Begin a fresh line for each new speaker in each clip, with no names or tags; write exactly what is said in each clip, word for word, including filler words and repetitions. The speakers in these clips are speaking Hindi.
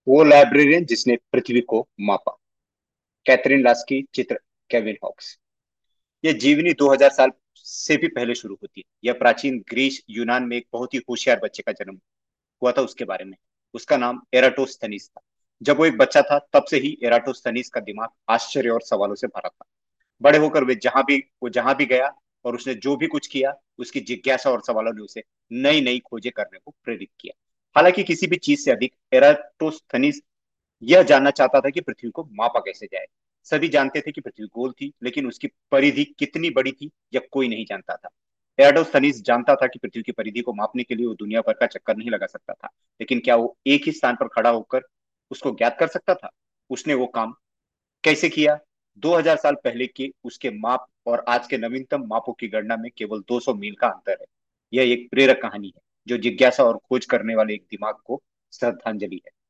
वो लाइब्रेरियन जिसने पृथ्वी को मापा। कैथरीन लास्की, चित्र केविन हॉक्स। यह जीवनी दो हज़ार साल से भी पहले शुरू होती है। यह प्राचीन ग्रीस यूनान में एक बहुत ही होशियार बच्चे का जन्म हुआ था उसके बारे में। उसका नाम एराटोस्थनीस था। जब वो एक बच्चा था तब से ही एराटोस्थनीस का दिमाग आश्चर्य और सवालों से भरा था। बड़े होकर वे जहां भी वो जहां भी गया और उसने जो भी कुछ किया, उसकी जिज्ञासा और सवालों ने उसे नई नई खोजें करने को प्रेरित किया। हालांकि किसी भी चीज से अधिक एराटोस्थनीस यह जानना चाहता था कि पृथ्वी को मापा कैसे जाए। सभी जानते थे कि पृथ्वी गोल थी, लेकिन उसकी परिधि कितनी बड़ी थी यह कोई नहीं जानता था। एराटोस्थनीज जानता था कि पृथ्वी की परिधि को मापने के लिए वो दुनिया भर का चक्कर नहीं लगा सकता था, लेकिन क्या वो एक ही स्थान पर खड़ा होकर उसको ज्ञात कर सकता था? उसने वो काम कैसे किया? दो हज़ार साल पहले के उसके माप और आज के नवीनतम मापों की गणना में केवल दो सौ मील का अंतर है। यह एक प्रेरक कहानी है जो जिज्ञासा और खोज करने वाले एक दिमाग को श्रद्धांजलि है।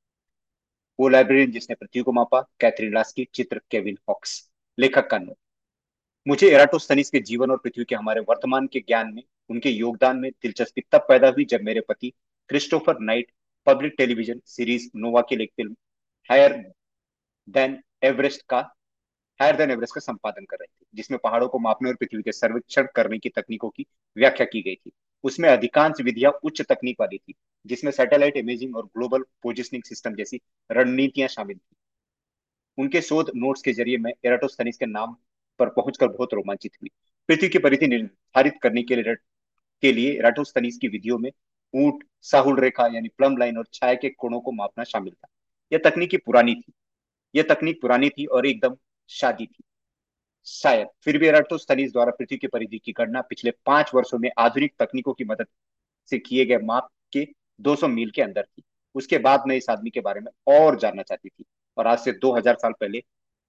वो लाइब्रेरियन जिसने पृथ्वी को मापा। कैथरीन लास्की, चित्र केविन हॉक्स। लेखक का नोट। मुझे एराटोस्थनीज के जीवन और पृथ्वी के हमारे वर्तमान के ज्ञान में उनके योगदान में दिलचस्पी तब पैदा हुई जब मेरे पति Christopher Knight public television series Nova की एक फिल्म हायर देन एवरेस्ट का हायर देन एवरेस्ट का संपादन कर रहे थे, जिसमें पहाड़ों को मापने और पृथ्वी के सर्वेक्षण करने की तकनीकों की व्याख्या की गई थी। उसमें अधिकांश विधियां उच्च तकनीक वाली थी, जिसमें सैटेलाइट इमेजिंग और ग्लोबल पोजिशनिंग सिस्टम जैसी रणनीतियां शामिल थी। उनके शोध नोट्स के जरिए मैं एराटोस्थनीज के नाम पर पहुंचकर बहुत रोमांचित हुई। पृथ्वी की परिधि निर्धारित करने के लिए के लिए एराटोस्थनीज की विधियों में ऊंट, साहुल रेखा यानी प्लम लाइन और छाया के कोणों को मापना शामिल था। यह तकनीकी पुरानी थी यह तकनीक पुरानी थी और एकदम शादी थी। शायद फिर भी एराटोस्थनीज द्वारा पृथ्वी की परिधि की गणना पिछले पांच वर्षों में आधुनिक तकनीकों की मदद से किए गए माप के दो सौ मील के अंदर थी। उसके बाद मैं इस आदमी के बारे में और जानना चाहती थी, और आज से दो हज़ार साल पहले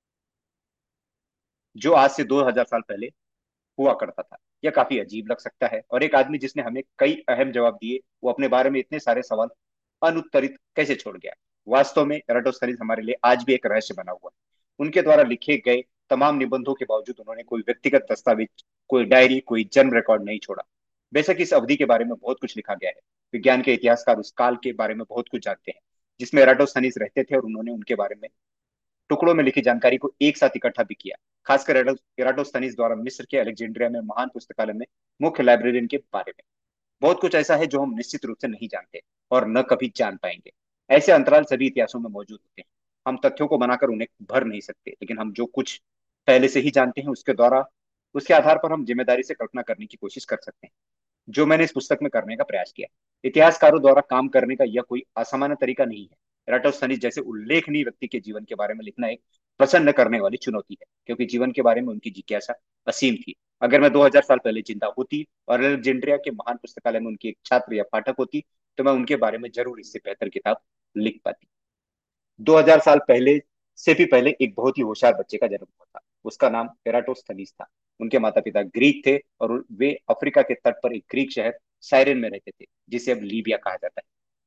जो आज से दो हज़ार साल पहले हुआ करता था। यह काफी अजीब लग सकता है, और एक आदमी जिसने हमें कई अहम जवाब दिए, वो अपने बारे में इतने सारे सवाल अनुत्तरित कैसे छोड़ गया? वास्तव में एराटोस्थनीज हमारे लिए आज भी एक रहस्य बना हुआ है। उनके द्वारा लिखे गए तमाम निबंधों के बावजूद उन्होंने कोई व्यक्तिगत दस्तावेज, कोई डायरी, कोई जन्म रिकॉर्ड नहीं छोड़ा। बेशक इस अवधि के बारे में बहुत कुछ लिखा गया है। विज्ञान के इतिहासकार उस काल के बारे में बहुत कुछ जानते हैं जिसमें एराटोस्थनीज रहते थे, और उन्होंने उनके बारे में टुकड़ों में लिखी जानकारी को एक साथ इकट्ठा भी किया। खासकर एराटोस्थनीज द्वारा मिस्र के अलेक्जेंड्रिया में महान पुस्तकालय में मुख्य लाइब्रेरियन के बारे में बहुत कुछ ऐसा है जो हम निश्चित रूप से नहीं जानते और न कभी जान पाएंगे। ऐसे अंतराल सभी इतिहासों में मौजूद होते हैं। हम तथ्यों को बनाकर उन्हें भर नहीं सकते, लेकिन हम जो कुछ पहले से ही जानते हैं उसके द्वारा उसके आधार पर हम जिम्मेदारी से कल्पना करने की कोशिश कर सकते हैं, जो मैंने इस पुस्तक में करने का प्रयास किया। इतिहासकारों द्वारा काम करने का यह कोई असामान्य तरीका नहीं है। एराटोस्थनीज जैसे उल्लेखनीय व्यक्ति के जीवन के बारे में लिखना एक प्रसन्न करने वाली चुनौती है, क्योंकि जीवन के बारे में उनकी जिज्ञासा असीम थी। अगर मैं दो हज़ार साल पहले जिंदा होती और अलेक्जेंड्रिया के महान पुस्तकालय में उनकी एक छात्र या पाठक होती, तो मैं उनके बारे में जरूर इससे बेहतर किताब लिख पाती। दो हज़ार साल पहले से भी पहले एक बहुत ही होशियार बच्चे का जन्म हुआ था। उसका नाम एराटोस्थनीज था। उनके माता पिता ग्रीक थे और वे अफ्रीका के तट पर एक ग्रीक शहर साइरेन में रहते थे, जिसे अब लीबिया कहा जाता है।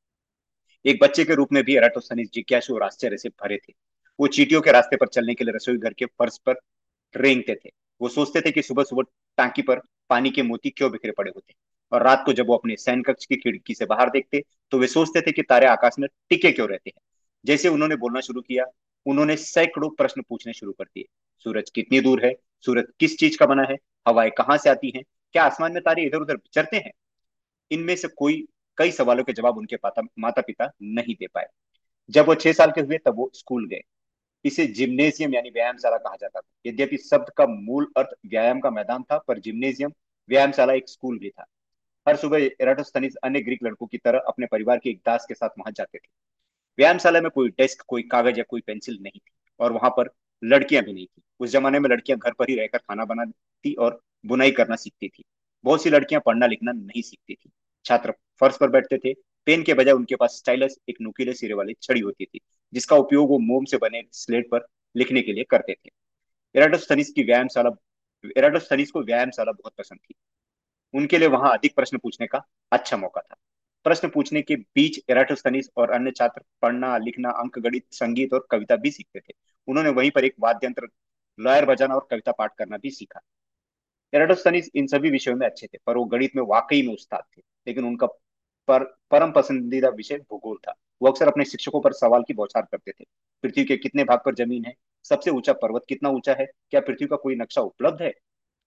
एक बच्चे के रूप में भी एराटोस्थनीज जिज्ञासु और आश्चर्य से भरे थे। वो चींटियों के रास्ते पर चलने के लिए रसोई घर के फर्श पर रेंगते थे। वो सोचते थे कि सुबह सुबह टांकी पर पानी के मोती क्यों बिखरे पड़े होते, और रात को जब वो अपने शयन कक्ष की खिड़की से बाहर देखते तो वे सोचते थे कि तारे आकाश में टिके क्यों रहते हैं। जैसे उन्होंने बोलना शुरू किया, उन्होंने सैकड़ों प्रश्न पूछने शुरू कर दिए। सूरज कितनी दूर है? सूरज किस चीज का बना है? हवाएं कहाँ से आती हैं? क्या आसमान में तारे इधर उधर विचरते हैं? इनमें से कोई कई सवालों के जवाब उनके माता पिता नहीं दे पाए। जब वो छह साल के हुए तब वो स्कूल गए। इसे जिम्नेजियम यानी व्यायामशाला कहा जाता था। यद्यपि शब्द का मूल अर्थ व्यायाम का मैदान था, पर जिम्नेजियम व्यायामशाला एक स्कूल भी था। हर सुबह एराटोस्थनीज अन्य ग्रीक लड़कों की तरह अपने परिवार के एक दास के साथ वहां जाते थे। व्यायामशाला में कोई डेस्क, कोई कागज या कोई पेंसिल नहीं थी, और वहां पर लड़कियां भी नहीं थी। उस जमाने में लड़कियां घर पर ही रहकर खाना बनाती और बुनाई करना सीखती थी। बहुत सी लड़कियां पढ़ना लिखना नहीं सीखती थी। छात्र फर्श पर बैठते थे। पेन के बजाय उनके पास स्टाइलस, एक नुकीले सिरे वाली छड़ी होती थी, जिसका उपयोग वो मोम से बने स्लेट पर लिखने के लिए करते थे। एराटोस्थनीज की व्यायामशाला एराटोस्थनीज को व्यायामशाला बहुत पसंद थी। उनके लिए वहां अधिक प्रश्न पूछने का अच्छा मौका था। प्रश्न पूछने के बीच एराटोस्थनीज और अन्य छात्र पढ़ना, लिखना, अंकगणित, संगीत और कविता भी सीखते थे। उन्होंने वहीं पर एक वाद्य यंत्र, लॉयर बजाना और कविता पाठ करना भी सीखा। एराटोस्थनीज इन सभी विषयों में अच्छे थे, पर वो गणित में वाकई में उस्ताद थे। लेकिन उनका पर, परम पसंदीदा विषय भूगोल था। वो अक्सर अपने शिक्षकों पर सवाल की बौछार करते थे। पृथ्वी के कितने भाग पर जमीन है? सबसे ऊंचा पर्वत कितना ऊंचा है? क्या पृथ्वी का कोई नक्शा उपलब्ध है?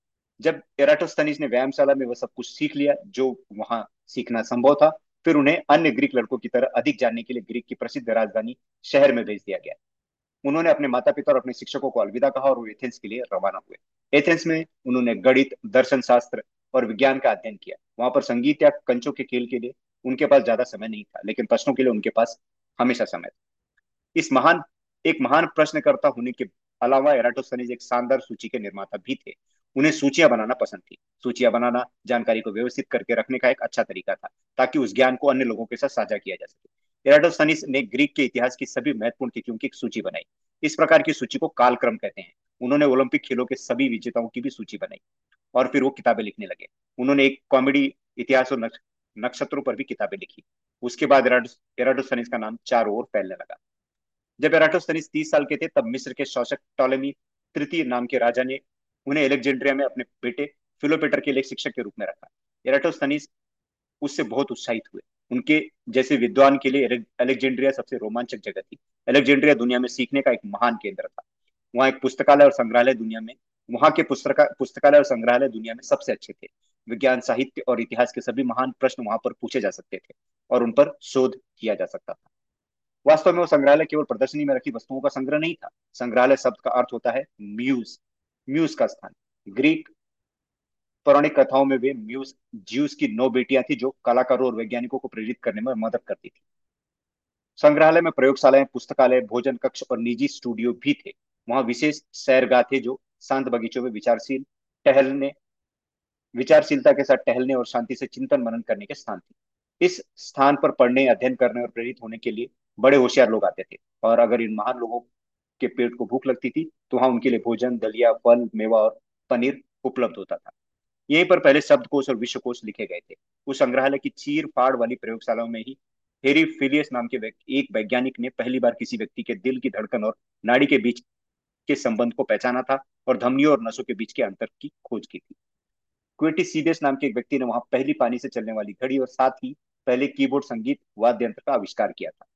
जब एराटोस्थनीज ने व्यायामशाला में वह सब कुछ सीख लिया जो वहां सीखना संभव था, फिर उन्हें अन्य ग्रीक लड़कों की तरह अधिक जानने के लिए ग्रीक की प्रसिद्ध राजधानी शहर में भेज दिया गया। उन्होंने अपने माता पिता और अपने शिक्षकों को अलविदा कहा और वो एथेंस के लिए रवाना हुए। एथेंस में उन्होंने गणित, दर्शन शास्त्र और विज्ञान का अध्ययन किया। वहां पर संगीत या कंचों के खेल के लिए उनके पास ज्यादा समय नहीं था, लेकिन प्रश्नों के लिए उनके पास हमेशा समय था। इस महान एक महान प्रश्नकर्ता होने के अलावा एराटोस्थनीज एक शानदार सूची के निर्माता भी थे। उन्हें सूचियां बनाना पसंद थी। सूचियां बनाना जानकारी को व्यवस्थित करके रखने का एक अच्छा तरीका था, ताकि उस ज्ञान को अन्य लोगों के साथ साझा किया जा सके। एराटोस्थनीज ने ग्रीक के इतिहास की सभी महत्वपूर्ण तिथियों की एक सूची बनाई। इस प्रकार की सूची को कालक्रम कहते हैं। उन्होंने ओलंपिक खेलों के सभी विजेताओं की भी सूची बनाई और फिर वो किताबें लिखने लगे। उन्होंने एक कॉमेडी, इतिहास और नक्षत्रों पर भी किताबें लिखी। उसके बाद एराटोस्थनीज का नाम चारों ओर फैलने लगा। जब एराटोस्थनीज तीस साल के थे, तब मिस्र के शासक टॉलेमी तृतीय नाम के राजा ने उन्हें एलेक्जेंड्रिया में अपने बेटे फिलोपेटर के लिए एक शिक्षक के रूप में रखा। एराटोस्थनीज उससे बहुत उत्साहित हुए। उनके जैसे विद्वान के लिए अलेक्जेंड्रिया सबसे रोमांचक जगह थी। अलेक्जेंड्रिया दुनिया में सीखने का एक महान केंद्र था। वहाँ एक पुस्तकालय और संग्रहालय दुनिया में वहाँ के पुस्तका पुस्तकालय और संग्रहालय दुनिया में सबसे अच्छे थे। विज्ञान, साहित्य और इतिहास के सभी महान प्रश्न वहां पर पूछे जा सकते थे और उन पर शोध किया जा सकता था। वास्तव में वो संग्रहालय केवल प्रदर्शनी में रखी वस्तुओं का संग्रह नहीं था। संग्रहालय शब्द का अर्थ होता है म्यूज, म्यूज का स्थान। ग्रीक पौराणिक कथाओं में वे म्यूज ज्यूस की नौ बेटियां थी जो कलाकारों और वैज्ञानिकों को प्रेरित करने में मदद करती थी। संग्रहालय में प्रयोगशालाएं, पुस्तकालय, भोजन कक्ष और निजी स्टूडियो भी थे। वहां विशेष सैरगाह थे जो शांत बगीचों में विचारशील टहलने विचारशीलता के साथ टहलने और शांति से चिंतन मनन करने के स्थान थे। इस स्थान पर पढ़ने, अध्ययन करने और प्रेरित होने के लिए बड़े होशियार लोग आते थे, और अगर इन महान लोगों के पेट को भूख लगती थी तो वहां उनके लिए भोजन, दलिया, फल, मेवा और पनीर उपलब्ध होता था। यहीं पर पहले शब्दकोश और विश्वकोश लिखे गए थे। उस संग्रहालय की चीर फाड़ वाली प्रयोगशालाओं में ही हेरी फिलियस नाम के व्यक्ति एक वैज्ञानिक ने पहली बार किसी व्यक्ति के दिल की धड़कन और नाड़ी के बीच के संबंध को पहचाना था और धमनियों और नसों के बीच के अंतर की खोज की थी। क्विटिसीडियस नाम के एक व्यक्ति ने वहां पहली पानी से चलने वाली घड़ी और साथ ही पहले कीबोर्ड संगीत वाद्य यंत्र का आविष्कार किया था।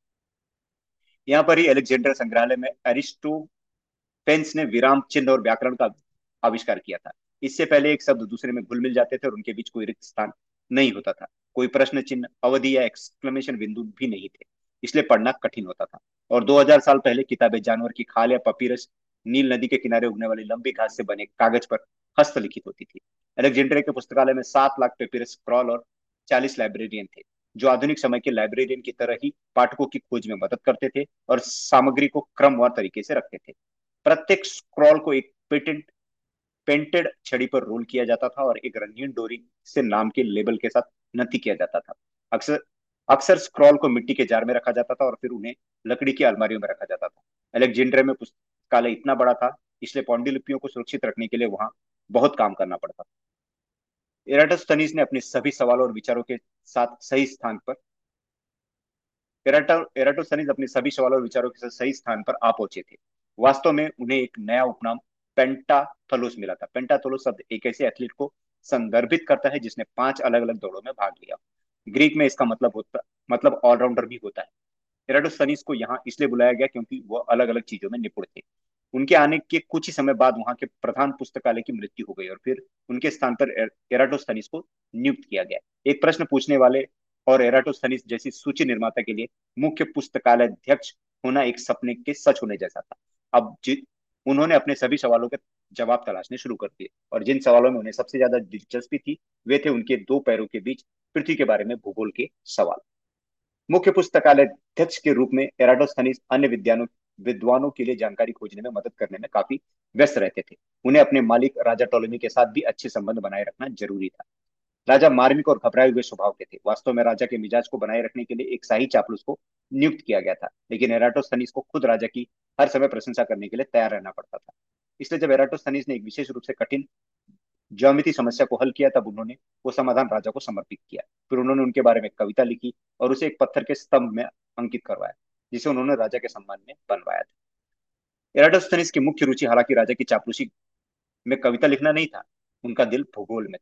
यहाँ पर ही अलेक्जेंडर संग्रहालय में अरिस्टोफेंस ने विराम चिन्ह और व्याकरण का आविष्कार किया था। इससे पहले एक शब्द दूसरे में घुल मिल जाते थे और उनके बीच कोई रिक्त स्थान नहीं होता था। कोई प्रश्न चिन्ह, अवधि या एक्सक्लेमेशन बिंदु भी नहीं थे, इसलिए पढ़ना कठिन होता था। और दो हज़ार साल पहले किताबें जानवर की खाल या पपीरस, नील नदी के किनारे उगने वाली लंबी घास से बने कागज पर हस्तलिखित होती थी। अलेक्जेंड्रिया के पुस्तकालय में सात लाख पेपिरस स्क्रॉल और चालीस लाइब्रेरियन थे, जो आधुनिक समय के लाइब्रेरियन की तरह ही पाठकों की खोज में मदद करते थे और सामग्री को क्रमवार तरीके से रखते थे। प्रत्येक स्क्रॉल को एक पेटेंट पेंटेड छड़ी पर रोल किया जाता था और एक रंगीन डोरी से नाम के लेबल के साथ नत्थी किया जाता था। अक्सर अक्सर स्क्रॉल को मिट्टी के जार में रखा जाता था और फिर उन्हें लकड़ी की अलमारियों में रखा जाता था। अलेक्जेंड्रिया में पुस्तकालय इतना बड़ा था, इसलिए पांडुलिपियों को सुरक्षित रखने के लिए वहां बहुत काम करना पड़ता था। एराटोस्थनीज ने अपने सभी सवालों और विचारों के साथ सही स्थान पर एराटो एराटोस्थनीज अपने सभी सवालों और विचारों के साथ सही स्थान पर आ पहुंचे थे। वास्तव में उन्हें एक नया उपनाम पेंटाथोलोस मिला था। पेंटाथोलोस शब्द एक ऐसे एथलीट को संदर्भित करता है जिसने पांच अलग अलग दौड़ों में भाग लिया। ग्रीक में इसका मतलब होता मतलब ऑलराउंडर भी होता है। एराटोस्थनीज को यहाँ इसलिए बुलाया गया क्योंकि वो अलग अलग चीजों में निपुण थे। उनके आने के कुछ ही समय बाद वहां के प्रधान पुस्तकालय की मृत्यु हो गई और फिर उनके स्थान पर एराटोस्थनीज को नियुक्त किया गया। एक प्रश्न पूछने वाले और एराटोस्थनीज जैसी सूची निर्माता के लिए मुख्य पुस्तकालय अध्यक्ष होना एक सपने के सच होने जैसा था। अब जि, उन्होंने अपने सभी सवालों के जवाब तलाशने शुरू कर दिए, और जिन सवालों में उन्हें सबसे ज्यादा दिलचस्पी थी वे थे उनके दो पैरों के बीच पृथ्वी के बारे में भूगोल के सवाल। मुख्य पुस्तकालय अध्यक्ष के रूप में एराटोस्थनीज अन्य विद्वानों विद्वानों के लिए जानकारी खोजने में मदद करने में काफी व्यस्त रहते थे। उन्हें अपने मालिक राजा टोलेमी के साथ भी अच्छे संबंध बनाए रखना जरूरी था। राजा मार्मिक और घबराए हुए स्वभाव के थे। वास्तव में राजा के मिजाज को बनाए रखने के लिए एक शाही चापलूस को नियुक्त किया गया था, लेकिन एराटोस्थनीज को खुद राजा की हर समय प्रशंसा करने के लिए तैयार रहना पड़ता था। इसलिए जब एराटोस्थनीज ने एक विशेष रूप से कठिन ज्यामिति समस्या को हल किया, तब उन्होंने वो समाधान राजा को समर्पित किया। फिर उन्होंने उनके बारे में कविता लिखी और उसे एक पत्थर के स्तंभ में अंकित करवाया, जिसे उन्होंने राजा के सम्मान में बनवाया था। एराटोस्थनीज की मुख्य रुचि हालांकि राजा की चापलूसी में कविता लिखना नहीं था, उनका दिल भूगोल में था।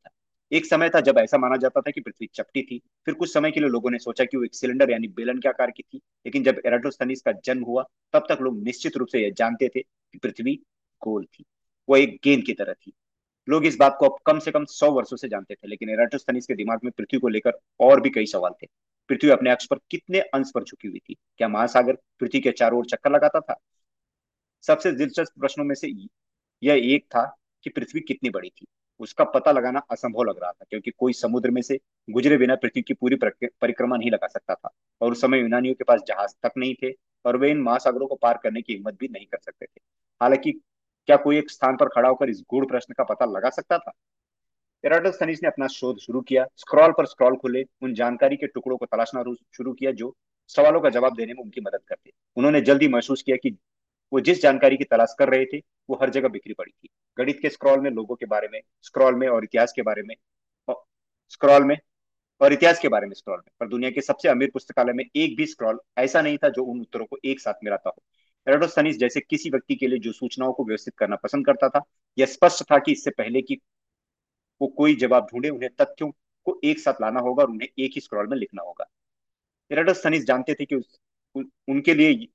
एक समय था जब ऐसा माना जाता था कि पृथ्वी चपटी थी। फिर कुछ समय के लिए लोगों ने सोचा कि वो एक सिलेंडर यानी बेलन के आकार की थी। लेकिन जब एराटोस्थनीज का जन्म हुआ, तब तक लोग निश्चित रूप से यह जानते थे कि पृथ्वी गोल थी, वो एक गेंद की तरह थी। लोग इस बात को अब कम से कम सौ वर्षों से जानते थे, लेकिन एराटोस्थनीज के दिमाग में पृथ्वी को लेकर और भी कई सवाल थे। पृथ्वी अपने अक्ष पर कितने अंश पर झुकी हुई थी? क्या महासागर पृथ्वी के चारों ओर चक्कर लगाता था? सबसे दिलचस्प प्रश्नों में से यह एक था कि पृथ्वी कितनी बड़ी थी। उसका पता लगाना असंभव लग रहा था, क्योंकि कोई समुद्र में से गुजरे बिना पृथ्वी की पूरी प्रक- परिक्रमा नहीं लगा सकता था। और उस समय यूनानियों के पास जहाज तक नहीं थे, और वे इन महासागरों को पार करने की हिम्मत भी नहीं कर सकते थे। हालांकि क्या कोई एक स्थान पर खड़ा होकर इस गूढ़ प्रश्न का पता लगा सकता था? एराटोस्थनीज ने अपना शोध शुरू किया। स्क्रॉल पर स्क्रॉल खुले, उन जानकारी के टुकड़ों को तलाशना रू- शुरू किया जो सवालों का जवाब देने में उनकी मदद करते। उन्होंने जल्दी महसूस किया कि वो जिस जानकारी की तलाश कर रहे थे, वो हर जगह बिखरी पड़ी थी। गणित के स्क्रॉल में लोगों के बारे में, स्क्रॉल में और इतिहास के बारे में, स्क्रॉल में और इतिहास के बारे में स्क्रॉल में, पर दुनिया के सबसे अमीर पुस्तकालय में एक भी स्क्रॉल ऐसा नहीं था जो उन उत्तरों को एक साथ मिलाता हो। एराटोस्थनीज जैसे किसी व्यक्ति के लिए जो सूचनाओं को व्यवस्थित करना पसंद करता था, यह स्पष्ट था कि इससे पहले कि वो कोई जवाब ढूंढे, उन्हें तथ्यों को एक साथ लाना होगा और उन्हें एक ही स्क्रॉल में लिखना होगा। एराटोस्थनीज जानते थे कि उस, उ, उनके लिए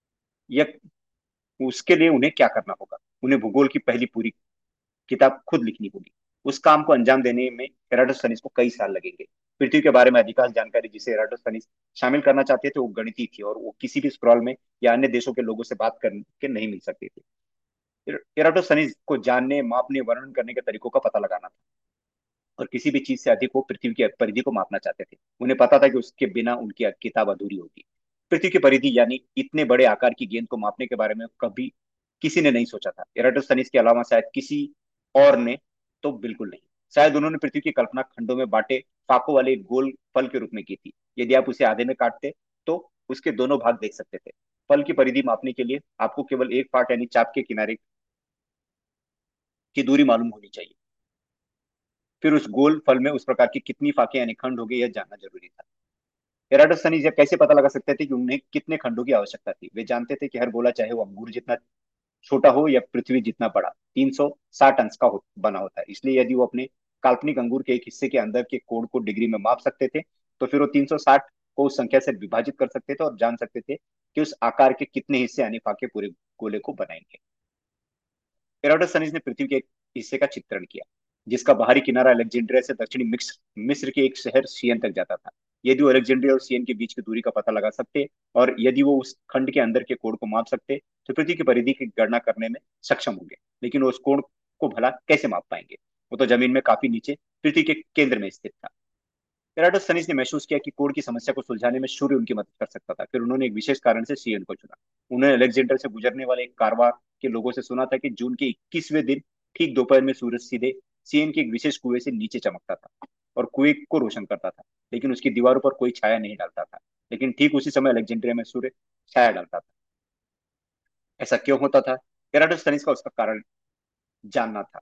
यह उसके लिए उन्हें क्या करना होगा। उन्हें भूगोल की पहली पूरी किताब खुद लिखनी होगी। उस काम को अंजाम देने में एराटोस्थनीज को कई साल लगेंगे। पृथ्वी के बारे में अधिकांश जानकारी जिसे एराटोस्थनीज शामिल करना चाहते थे, वो गणितीय थी, और वो किसी भी स्क्रॉल में या अन्य देशों के लोगों से बात करके नहीं मिल सकती थी। एराटोस्थनीज को जानने, मापने, वर्णन करने के तरीकों का पता लगाना था, और किसी भी चीज से अधिक वो पृथ्वी की परिधि को मापना चाहते थे। उन्हें पता था कि उसके बिना उनकी किताब अधूरी होगी। पृथ्वी की परिधि यानी इतने बड़े आकार की गेंद को मापने के बारे में कभी किसी ने नहीं सोचा था। एराटोस्थनीज के अलावा शायद किसी और ने तो बिल्कुल नहीं। शायद उन्होंने पृथ्वी की कल्पना खंडों में बांटे फाकों वाले एक गोल फल के रूप में की थी। यदि आप उसे आधे में काटते तो उसके दोनों भाग देख सकते थे। फल की परिधि मापने के लिए आपको केवल एक फाट यानी चाप के किनारे की दूरी मालूम होनी चाहिए। फिर उस गोल फल में उस प्रकार की कितनी फाके यानी खंड हो गए, यह जानना जरूरी था। एराटोस्थनीज यह कैसे पता लगा सकते थे कि उन्हें कितने खंडों की आवश्यकता थी? वे जानते थे कि हर गोला, चाहे वो अंगूर जितना छोटा हो या पृथ्वी जितना बड़ा, तीन सौ साठ अंश का हो, बना होता है। इसलिए यदि वो अपने काल्पनिक अंगूर के एक हिस्से के अंदर के कोण को डिग्री में माप सकते थे, तो फिर वो तीन सौ साठ को उस संख्या से विभाजित कर सकते थे और जान सकते थे कि उस आकार के कितने हिस्से यानी फाके पूरे गोले को बनाएंगे। एरोडोसनीज ने पृथ्वी के एक हिस्से का चित्रण किया, जिसका बाहरी किनारा अलेक्जेंड्रिया से दक्षिणी मिक्स मिस्र के एक शहर सियन तक जाता था। यदि वो अलेक्जेंड्रिया और सियन के बीच की दूरी का पता लगा सकते, और यदि वो उस खंड के अंदर के कोण को माप सकते, तो पृथ्वी की परिधि की गणना करने में सक्षम होंगे। लेकिन वो उस कोण को भला कैसे माप पाएंगे? वो तो जमीन में काफी नीचे पृथ्वी के केंद्र में स्थित था। एराटोस्थनीज ने महसूस किया कि कोण की समस्या को सुलझाने में सूर्य उनकी मदद कर सकता था। फिर उन्होंने एक विशेष कारण से सियन को चुना। उन्होंने अलेक्जेंडर से गुजरने वाले एक कारवां के लोगों से सुना था कि जून के इक्कीसवें दिन ठीक दोपहर में सूरज सीधे सियन के एक विशेष कुएं से नीचे चमकता था और कुएं को रोशन करता था, लेकिन उसकी दीवारों पर कोई छाया नहीं डालता था। लेकिन ठीक उसी समय अलेक्जेंड्रिया में सूर्य छाया डालता था। ऐसा क्यों होता था? एराटोस्थनीज का उसका कारण जानना था।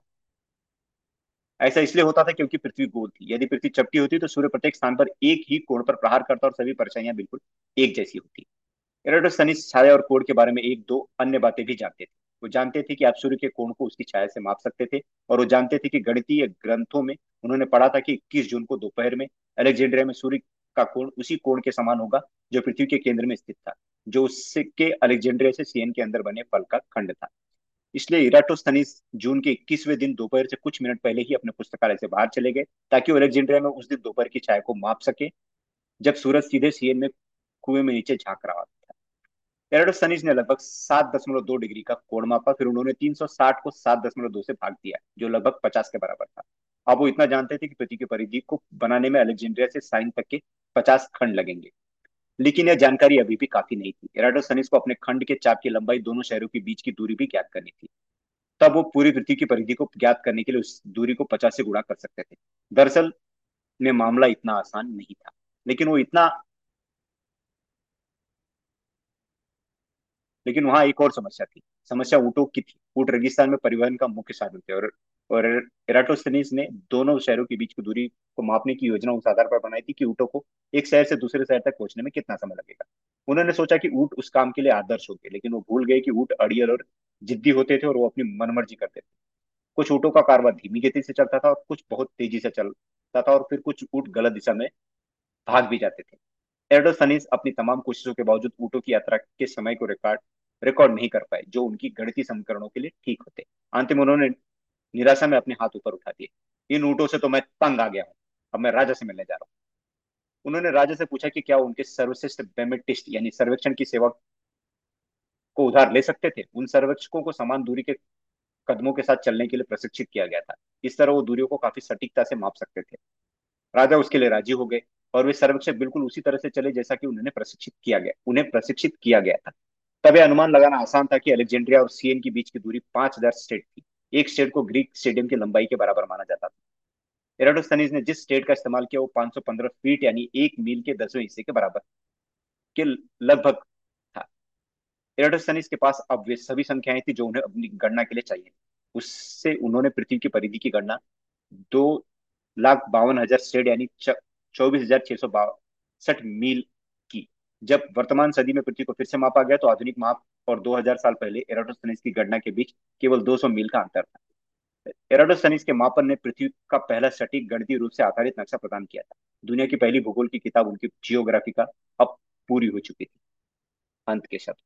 ऐसा इसलिए होता था क्योंकि पृथ्वी गोल थी। यदि पृथ्वी चपटी होती तो सूर्य प्रत्येक स्थान पर एक ही कोण पर प्रहार करता और सभी परछाइयां बिल्कुल एक जैसी होती। एराटोस्थनीज छाया और कोण के बारे में एक दो अन्य बातें भी जानते थे। वो जानते थे कि आप सूर्य के कोण को उसकी छाया से माप सकते थे, और वो जानते थे कि गणितीय ग्रंथों में उन्होंने पढ़ा था कि इक्कीस जून को दोपहर में अलेक्जेंड्रिया में सूर्य का कोण उसी कोण के समान होगा जो पृथ्वी के केंद्र में स्थित था, जो उसके अलेक्जेंड्रिया से सियन के अंदर बने फल का खंड था। इसलिए इराटोस्थनीज जून के इक्कीसवें दिन दोपहर से कुछ मिनट पहले ही अपने पुस्तकालय से बाहर चले गए, ताकि वो अलेक्जेंड्रिया में उस दिन दोपहर की छाया को माप सके, जब सूरज सीधे सियन में कुएं में नीचे झांक रहा था। एराटोस्थनीज ने लगभग सात दशमलव दो डिग्री का कोण मापा। फिर उन्होंने तीन सौ साठ को सात दशमलव दो से भाग दिया, जो लगभग पचास के बराबर था। अब वो इतना जानते थे कि पृथ्वी की परिधि को बनाने में अलेक्जेंड्रिया से साइन तक के पचास खंड लगेंगे। लेकिन यह जानकारी अभी भी काफी नहीं थी। एराटोस्थनीज को अपने खंड के चाप की लंबाई, दोनों शहरों के बीच की दूरी भी ज्ञात करनी थी। तब वो पूरी पृथ्वी की परिधि को ज्ञात करने के लिए उस दूरी को पचास से गुणा कर सकते थे। दरअसल में मामला इतना आसान नहीं था, लेकिन वो इतना लेकिन वहां एक और समस्या थी। समस्या ऊँटों की थी। ऊँट रेगिस्तान में परिवहन का मुख्य साधन थे, और और एराटोस्थनीज ने दोनों शहरों के बीच की दूरी को मापने की योजना उस आधार पर बनाई थी कि ऊँटों को एक शहर से दूसरे शहर तक पहुंचने में कितना समय लगेगा। उन्होंने सोचा कि ऊँट उस काम के लिए आदर्श होंगे, लेकिन वो भूल गए कि ऊँट अड़ियल और जिद्दी होते थे, और वो अपनी मनमर्जी करते थे। कुछ ऊँटों का कारवां धीमी गति से चलता था और कुछ बहुत तेजी से चलता था, और फिर कुछ ऊँट गलत दिशा में भाग भी जाते थे। एरोडोसनीस अपनी तमाम कोशिशों के बावजूद ऊँटों की यात्रा के समय को रिकॉर्ड रिकॉर्ड नहीं कर पाए, जो उनकी गणितीय समीकरणों के लिए ठीक होते। अंत में उन्होंने निराशा में अपने हाथ ऊपर उठा दिए। इन ऊँटों से तो मैं तंग आ गया हूँ, अब मैं राजा से मिलने जा रहा हूँ। उन्होंने राजा से पूछा कि क्या वो उनके सर्वश्रेष्ठ बेमेटिस्ट यानी सर्वेक्षण की सेवा को उधार ले सकते थे। उन सर्वेक्षकों को समान दूरी के कदमों के साथ चलने के लिए प्रशिक्षित किया गया था। इस तरह वो दूरियों को काफी सटीकता से माप सकते थे। राजा उसके लिए राजी हो गए, और वे सर्वेक्षक बिल्कुल उसी तरह से चले जैसा कि उन्हें प्रशिक्षित किया गया उन्हें प्रशिक्षित किया गया था। तब यह अनुमान लगाना आसान था कि अलेक्जेंड्रिया और सियन के बीच की दूरी पांच हजार स्टेट थी। एक स्टेट को ग्रीक स्टेडियम की लंबाई के बराबर माना जाता था। एराटोस्थनीज ने जिस स्टेट का इस्तेमाल किया वो पांच सौ पंद्रह फीट यानी एक मील के दसवें हिस्से के बराबर के लगभग था। एराटोस्थनीज के पास अब वे सभी संख्याएं थी जो उन्हें अपनी गणना के लिए चाहिए। उससे उन्होंने पृथ्वी की परिधि की गणना दो लाख बावन हजार स्टेड यानी चौबीस हजार छह सौ बासठ मील की। जब वर्तमान सदी में पृथ्वी को फिर से मापा गया तो आधुनिक माप और दो हज़ार साल पहले एराटोस्थनीज की गणना के बीच केवल दो सौ मील का अंतर था। एराटोस्थनीज के मापन ने पृथ्वी का पहला सटीक गणितीय रूप से आधारित नक्शा प्रदान किया था। दुनिया की पहली भूगोल की किताब उनकी जियोग्राफी का अब पूरी हो चुकी थी। अंत के शब्द।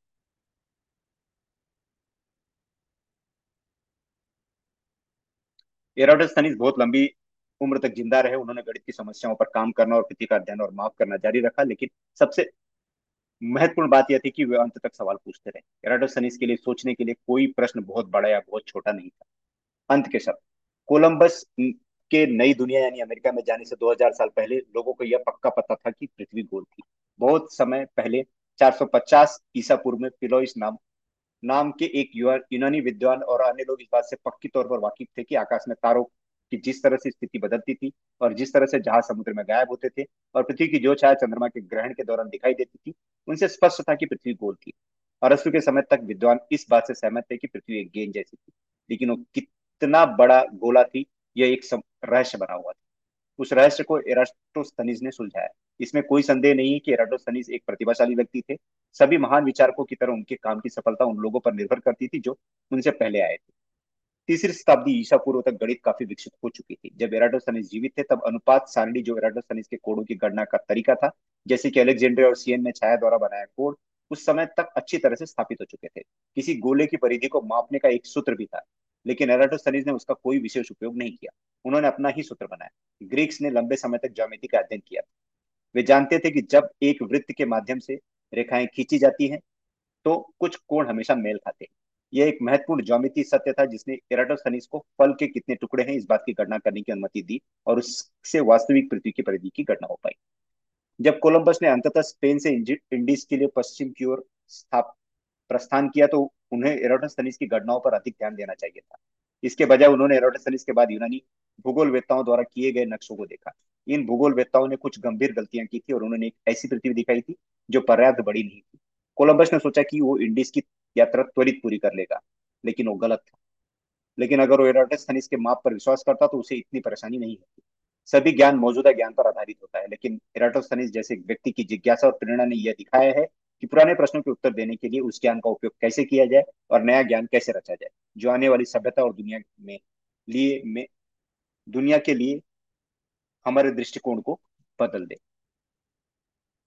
एराटोस्थनीज बहुत लंबी उम्र तक जिंदा रहे। उन्होंने गणित की समस्याओं पर काम करना और पृथ्वी का अध्ययन और माप करना जारी रखा, लेकिन सबसे महत्वपूर्ण बात यह थी कि वे अंत तक सवाल पूछते रहे। एराटोस्थनीज के लिए सोचने के लिए कोई प्रश्न बहुत बड़ा या बहुत छोटा नहीं था। अंत के शब्द। कोलंबस के नई दुनिया यानी अमेरिका में जाने से दो हज़ार साल पहले लोगों को यह पक्का पता था कि पृथ्वी गोल थी। बहुत समय पहले चार सौ पचास ईसा पूर्व में पिलोइस नाम नाम के एक युवा यूनानी विद्वान और अन्य लोग इस बात से पक्की तौर पर वाकिफ थे कि आकाश में तारों की जिस तरह से स्थिति बदलती थी और जिस तरह से जहाज समुद्र में गायब होते थे और पृथ्वी की जो छाया चंद्रमा के ग्रहण के दौरान दिखाई देती थी, उनसे स्पष्ट था कि पृथ्वी गोल थी। और अरस्तु के समय तक विद्वान इस बात से सहमत थे कि पृथ्वी एक गेंद जैसी थी, लेकिन वो कितना बड़ा गोला थी यह एक सम- रहस्य बना हुआ था। उस रहस्य को एराटोस्थनीज ने सुलझाया। इसमें कोई संदेह नहीं है कि एराटोस्थनीज एक प्रतिभाशाली व्यक्ति थे। सभी महान विचारकों की तरह उनके काम की सफलता उन लोगों पर निर्भर करती थी जो उनसे पहले आए थे। तीसरी शताब्दी ईसा पूर्व तक गणित काफी विकसित हो चुकी थी। जब एराटोस्थनीज जीवित थे तब अनुपात सारणी जो एराटोस्थनीज के कोडों की गणना का तरीका था, जैसे कि अलेक्जेंड्रिया और सियन ने छाया द्वारा बनाया कोड, उस समय तक अच्छी तरह से स्थापित हो चुके थे। किसी गोले की परिधि को मापने का एक सूत्र भी था, लेकिन एराटोस्थनीज ने उसका कोई विशेष उपयोग नहीं किया। उन्होंने अपना ही सूत्र बनाया। ग्रीक्स ने लंबे समय तक ज्यामिति का अध्ययन किया। वे जानते थे कि जब एक वृत्त के माध्यम से रेखाएं खींची जाती हैं तो कुछ कोण हमेशा मेल खाते हैं। यह एक महत्वपूर्ण ज्यामितीय सत्य था जिसने एराटोस्थनीज को फल के कितने टुकड़े हैं इस बात की गणना करने की अनुमति दी, और उससे वास्तविक पृथ्वी की परिधि की गणना हो पाई। जब कोलंबस ने अंततः स्पेन से इंडीज के लिए पश्चिम की ओर स्थाप प्रस्थान किया तो उन्हें एरोटोस्थनीज की गणनाओं पर अधिक ध्यान देना चाहिए था। इसके बजाय उन्होंने एरोटोस्थनीज के बाद यूनानी भूगोलवेत्ताओं द्वारा किए गए नक्शों को देखा। इन भूगोलवेत्ताओं ने कुछ गंभीर गलतियां की थी और उन्होंने एक ऐसी पृथ्वी दिखाई थी जो पर्याप्त बड़ी नहीं थी। कोलंबस ने सोचा कि वो इंडीज की यात्रा त्वरित पूरी कर लेगा, लेकिन वो गलत था। लेकिन अगर वो एरोटोस्थनीज के माप पर विश्वास करता तो उसे इतनी परेशानी नहीं होती। सभी ज्ञान मौजूदा ज्ञान पर आधारित होता है, लेकिन एराटोस्थनीज जैसे व्यक्ति की जिज्ञासा और प्रेरणा ने यह दिखाया है कि पुराने प्रश्नों के उत्तर देने के लिए उस ज्ञान का उपयोग कैसे किया जाए और नया ज्ञान कैसे रचा जाए जो आने वाली सभ्यता और दुनिया में लिए में दुनिया के लिए हमारे दृष्टिकोण को बदल दे।